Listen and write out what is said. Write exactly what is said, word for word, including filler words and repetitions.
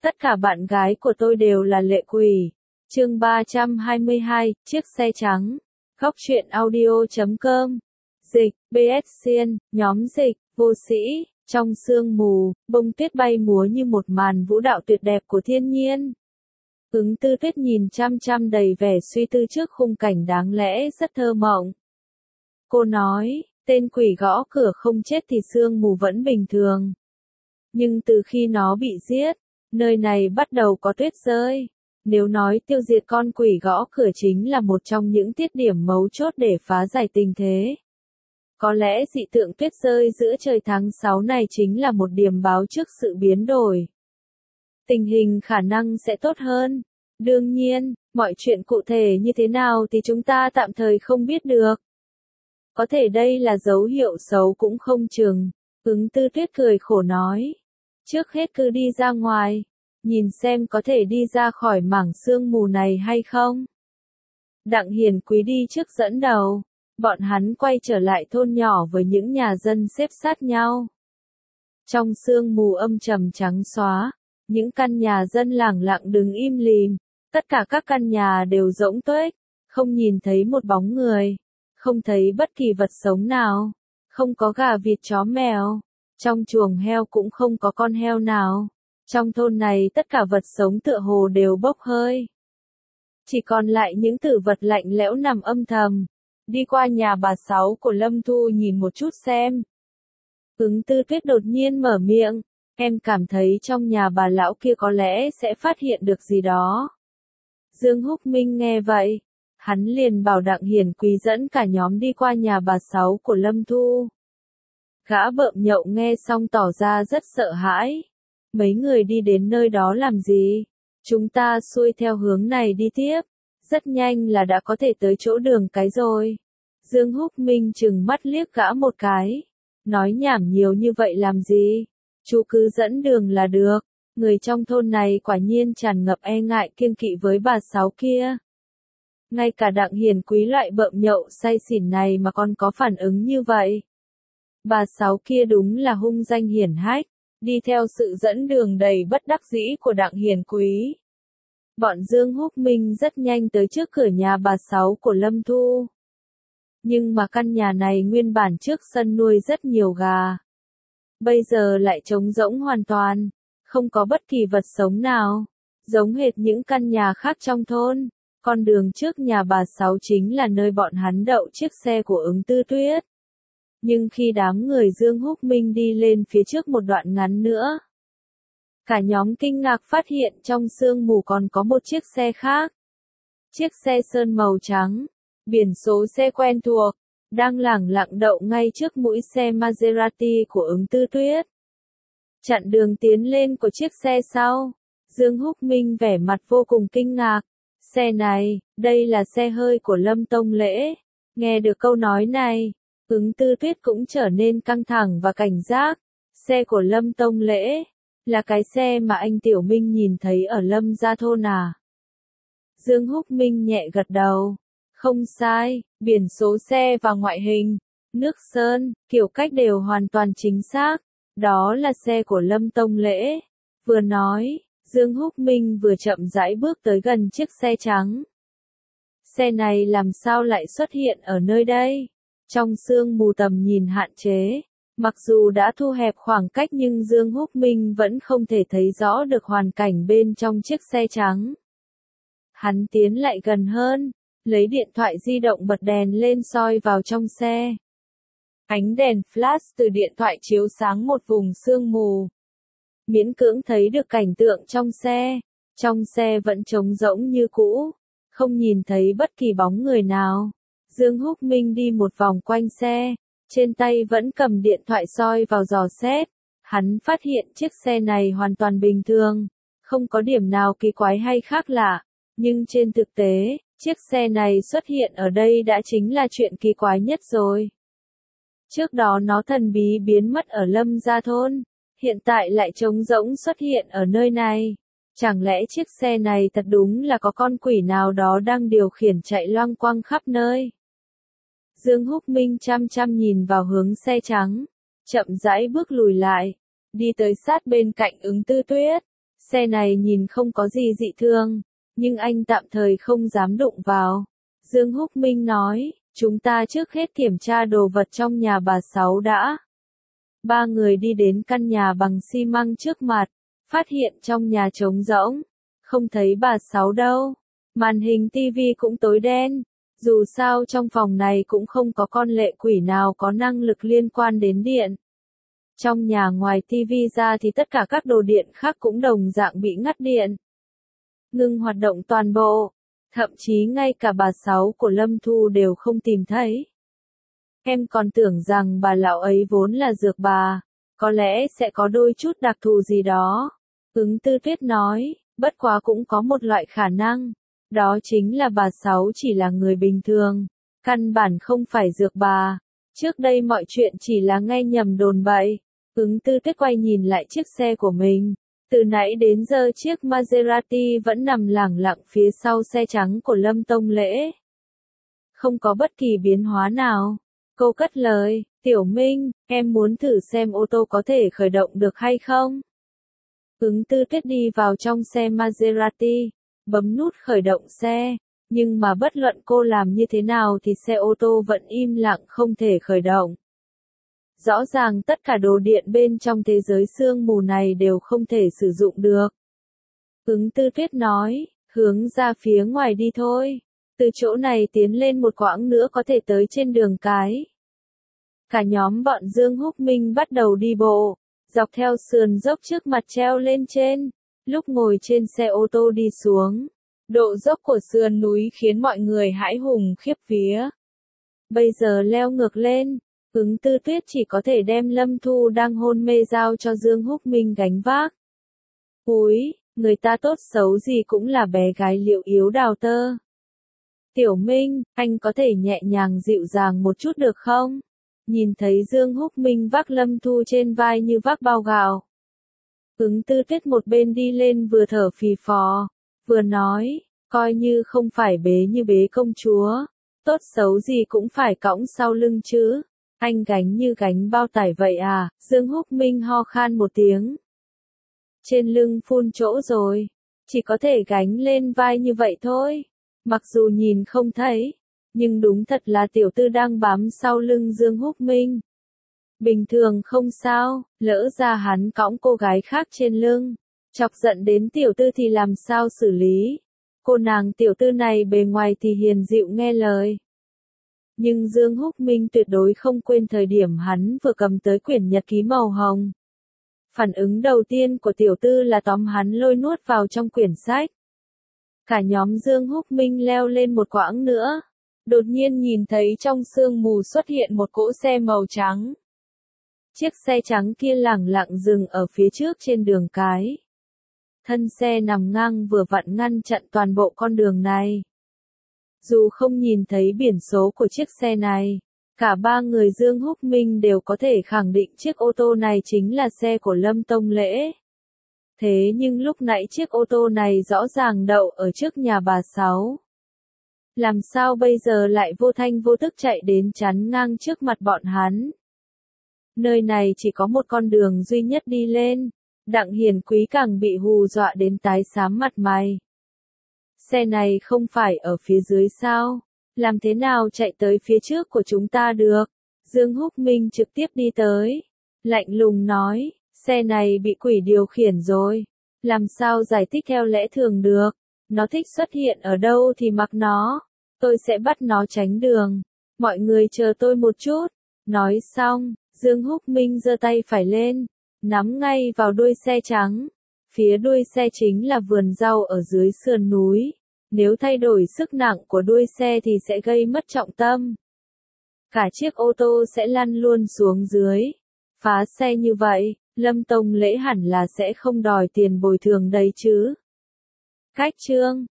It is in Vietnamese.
Tất cả bạn gái của tôi đều là lệ quỷ. Chương ba trăm hai mươi hai, chiếc xe trắng. Góc truyện audio chấm com. Dịch, bê ét Xiên, nhóm dịch, vô sĩ, trong sương mù, bông tuyết bay múa như một màn vũ đạo tuyệt đẹp của thiên nhiên. Ứng Tư Tuyết nhìn chăm chăm đầy vẻ suy tư trước khung cảnh đáng lẽ rất thơ mộng. Cô nói, tên quỷ gõ cửa không chết thì sương mù vẫn bình thường. Nhưng từ khi nó bị giết, nơi này bắt đầu có tuyết rơi. Nếu nói tiêu diệt con quỷ gõ cửa chính là một trong những tiết điểm mấu chốt để phá giải tình thế. Có lẽ dị tượng tuyết rơi giữa trời tháng sáu này chính là một điểm báo trước sự biến đổi. Tình hình khả năng sẽ tốt hơn. Đương nhiên, mọi chuyện cụ thể như thế nào thì chúng ta tạm thời không biết được. Có thể đây là dấu hiệu xấu cũng không chừng. Ứng Tư Tuyết cười khổ nói. Trước hết cứ đi ra ngoài, nhìn xem có thể đi ra khỏi mảng sương mù này hay không. Đặng Hiền Quý đi trước dẫn đầu, bọn hắn quay trở lại thôn nhỏ với những nhà dân xếp sát nhau. Trong sương mù âm trầm trắng xóa, những căn nhà dân lẳng lặng đứng im lìm, tất cả các căn nhà đều rỗng tuếch, không nhìn thấy một bóng người, không thấy bất kỳ vật sống nào, không có gà vịt chó mèo. Trong chuồng heo cũng không có con heo nào. Trong thôn này tất cả vật sống tựa hồ đều bốc hơi. Chỉ còn lại những tử vật lạnh lẽo nằm âm thầm. Đi qua nhà bà Sáu của Lâm Thu nhìn một chút xem. Ứng Tư Tuyết đột nhiên mở miệng. Em cảm thấy trong nhà bà lão kia có lẽ sẽ phát hiện được gì đó. Dương Húc Minh nghe vậy. Hắn liền bảo Đặng Hiền Quý dẫn cả nhóm đi qua nhà bà Sáu của Lâm Thu. Gã bợm nhậu nghe xong tỏ ra rất sợ hãi. Mấy người đi đến nơi đó làm gì? Chúng ta xuôi theo hướng này đi tiếp. Rất nhanh là đã có thể tới chỗ đường cái rồi. Dương Húc Minh trừng mắt liếc gã một cái. Nói nhảm nhiều như vậy làm gì? Chú cứ dẫn đường là được. Người trong thôn này quả nhiên tràn ngập e ngại kiêng kỵ với bà Sáu kia. Ngay cả Đặng Hiền Quý loại bợm nhậu say xỉn này mà còn có phản ứng như vậy. Bà Sáu kia đúng là hung danh hiển hách, đi theo sự dẫn đường đầy bất đắc dĩ của Đặng Hiền Quý. Bọn Dương Húc Minh rất nhanh tới trước cửa nhà bà Sáu của Lâm Thu. Nhưng mà căn nhà này nguyên bản trước sân nuôi rất nhiều gà. Bây giờ lại trống rỗng hoàn toàn, không có bất kỳ vật sống nào, giống hệt những căn nhà khác trong thôn. Con đường trước nhà bà Sáu chính là nơi bọn hắn đậu chiếc xe của Ứng Tư Tuyết. Nhưng khi đám người Dương Húc Minh đi lên phía trước một đoạn ngắn nữa, cả nhóm kinh ngạc phát hiện trong sương mù còn có một chiếc xe khác. Chiếc xe sơn màu trắng, biển số xe quen thuộc, đang lẳng lặng đậu ngay trước mũi xe Maserati của Ứng Tư Tuyết. Chặn đường tiến lên của chiếc xe sau, Dương Húc Minh vẻ mặt vô cùng kinh ngạc. Xe này, đây là xe hơi của Lâm Tông Lễ. Nghe được câu nói này, Ứng Tư Tuyết cũng trở nên căng thẳng và cảnh giác. Xe của Lâm Tông Lễ, là cái xe mà anh Tiểu Minh nhìn thấy ở Lâm Gia Thôn à? Dương Húc Minh nhẹ gật đầu. Không sai, biển số xe và ngoại hình, nước sơn, kiểu cách đều hoàn toàn chính xác. Đó là xe của Lâm Tông Lễ. Vừa nói, Dương Húc Minh vừa chậm rãi bước tới gần chiếc xe trắng. Xe này làm sao lại xuất hiện ở nơi đây? Trong sương mù tầm nhìn hạn chế, mặc dù đã thu hẹp khoảng cách nhưng Dương Húc Minh vẫn không thể thấy rõ được hoàn cảnh bên trong chiếc xe trắng. Hắn tiến lại gần hơn, lấy điện thoại di động bật đèn lên soi vào trong xe. Ánh đèn flash từ điện thoại chiếu sáng một vùng sương mù. Miễn cưỡng thấy được cảnh tượng trong xe. Trong xe vẫn trống rỗng như cũ, không nhìn thấy bất kỳ bóng người nào. Dương Húc Minh đi một vòng quanh xe, trên tay vẫn cầm điện thoại soi vào dò xét. Hắn phát hiện chiếc xe này hoàn toàn bình thường, không có điểm nào kỳ quái hay khác lạ. Nhưng trên thực tế, chiếc xe này xuất hiện ở đây đã chính là chuyện kỳ quái nhất rồi. Trước đó nó thần bí biến mất ở Lâm Gia Thôn, hiện tại lại trống rỗng xuất hiện ở nơi này. Chẳng lẽ chiếc xe này thật đúng là có con quỷ nào đó đang điều khiển chạy loang quang khắp nơi? Dương Húc Minh chăm chăm nhìn vào hướng xe trắng, chậm rãi bước lùi lại, đi tới sát bên cạnh Ứng Tư Tuyết. Xe này nhìn không có gì dị thường, nhưng anh tạm thời không dám đụng vào. Dương Húc Minh nói, chúng ta trước hết kiểm tra đồ vật trong nhà bà Sáu đã. Ba người đi đến căn nhà bằng xi măng trước mặt, phát hiện trong nhà trống rỗng, không thấy bà Sáu đâu. Màn hình tivi cũng tối đen, dù sao trong phòng này cũng không có con lệ quỷ nào có năng lực liên quan đến điện. Trong nhà ngoài tivi ra thì tất cả các đồ điện khác cũng đồng dạng bị ngắt điện. Ngưng hoạt động toàn bộ, thậm chí ngay cả bà Sáu của Lâm Thu đều không tìm thấy. Em còn tưởng rằng bà lão ấy vốn là dược bà, có lẽ sẽ có đôi chút đặc thù gì đó. Ứng Tư Tuyết nói, bất quá cũng có một loại khả năng, đó chính là bà Sáu chỉ là người bình thường, căn bản không phải dược bà. Trước đây mọi chuyện chỉ là nghe nhầm đồn bậy. Ứng Tư Tuyết quay nhìn lại chiếc xe của mình. Từ nãy đến giờ chiếc Maserati vẫn nằm lẳng lặng phía sau xe trắng của Lâm Tông Lễ. Không có bất kỳ biến hóa nào. Cô cất lời, Tiểu Minh, em muốn thử xem ô tô có thể khởi động được hay không? Ứng Tư Tuyết đi vào trong xe Maserati, bấm nút khởi động xe, nhưng mà bất luận cô làm như thế nào thì xe ô tô vẫn im lặng không thể khởi động. Rõ ràng tất cả đồ điện bên trong thế giới sương mù này đều không thể sử dụng được. Ứng Tư Tuyết nói, hướng ra phía ngoài đi thôi. Từ chỗ này tiến lên một quãng nữa có thể tới trên đường cái. Cả nhóm bọn Dương Húc Minh bắt đầu đi bộ, dọc theo sườn dốc trước mặt treo lên trên. Lúc ngồi trên xe ô tô đi xuống, độ dốc của sườn núi khiến mọi người hãi hùng khiếp vía. Bây giờ leo ngược lên, Ứng Tư Tuyết chỉ có thể đem Lâm Thu đang hôn mê giao cho Dương Húc Minh gánh vác. Úi, người ta tốt xấu gì cũng là bé gái liệu yếu đào tơ. Tiểu Minh, anh có thể nhẹ nhàng dịu dàng một chút được không? Nhìn thấy Dương Húc Minh vác Lâm Thu trên vai như vác bao gạo. Ứng Tư Tuyết một bên đi lên vừa thở phì phò, vừa nói, coi như không phải bế như bế công chúa, tốt xấu gì cũng phải cõng sau lưng chứ. Anh gánh như gánh bao tải vậy à? Dương Húc Minh ho khan một tiếng. Trên lưng phun chỗ rồi, chỉ có thể gánh lên vai như vậy thôi. Mặc dù nhìn không thấy, nhưng đúng thật là tiểu tư đang bám sau lưng Dương Húc Minh. Bình thường không sao, lỡ ra hắn cõng cô gái khác trên lưng, chọc giận đến tiểu tư thì làm sao xử lý. Cô nàng tiểu tư này bề ngoài thì hiền dịu nghe lời. Nhưng Dương Húc Minh tuyệt đối không quên thời điểm hắn vừa cầm tới quyển nhật ký màu hồng. Phản ứng đầu tiên của tiểu tư là tóm hắn lôi nuốt vào trong quyển sách. Cả nhóm Dương Húc Minh leo lên một quãng nữa. Đột nhiên nhìn thấy trong sương mù xuất hiện một cỗ xe màu trắng. Chiếc xe trắng kia lẳng lặng dừng ở phía trước trên đường cái. Thân xe nằm ngang vừa vặn ngăn chặn toàn bộ con đường này. Dù không nhìn thấy biển số của chiếc xe này, cả ba người Dương Húc Minh đều có thể khẳng định chiếc ô tô này chính là xe của Lâm Tông Lễ. Thế nhưng lúc nãy chiếc ô tô này rõ ràng đậu ở trước nhà bà Sáu. Làm sao bây giờ lại vô thanh vô tức chạy đến chắn ngang trước mặt bọn hắn? Nơi này chỉ có một con đường duy nhất đi lên. Đặng Hiền Quý càng bị hù dọa đến tái xám mặt mày. Xe này không phải ở phía dưới sao? Làm thế nào chạy tới phía trước của chúng ta được? Dương Húc Minh trực tiếp đi tới. Lạnh lùng nói, xe này bị quỷ điều khiển rồi. Làm sao giải thích theo lẽ thường được? Nó thích xuất hiện ở đâu thì mặc nó. Tôi sẽ bắt nó tránh đường. Mọi người chờ tôi một chút. Nói xong, Dương Húc Minh giơ tay phải lên, nắm ngay vào đuôi xe trắng. Phía đuôi xe chính là vườn rau ở dưới sườn núi. Nếu thay đổi sức nặng của đuôi xe thì sẽ gây mất trọng tâm. Cả chiếc ô tô sẽ lăn luôn xuống dưới. Phá xe như vậy, Lâm Tông Lễ hẳn là sẽ không đòi tiền bồi thường đây chứ. Cách chương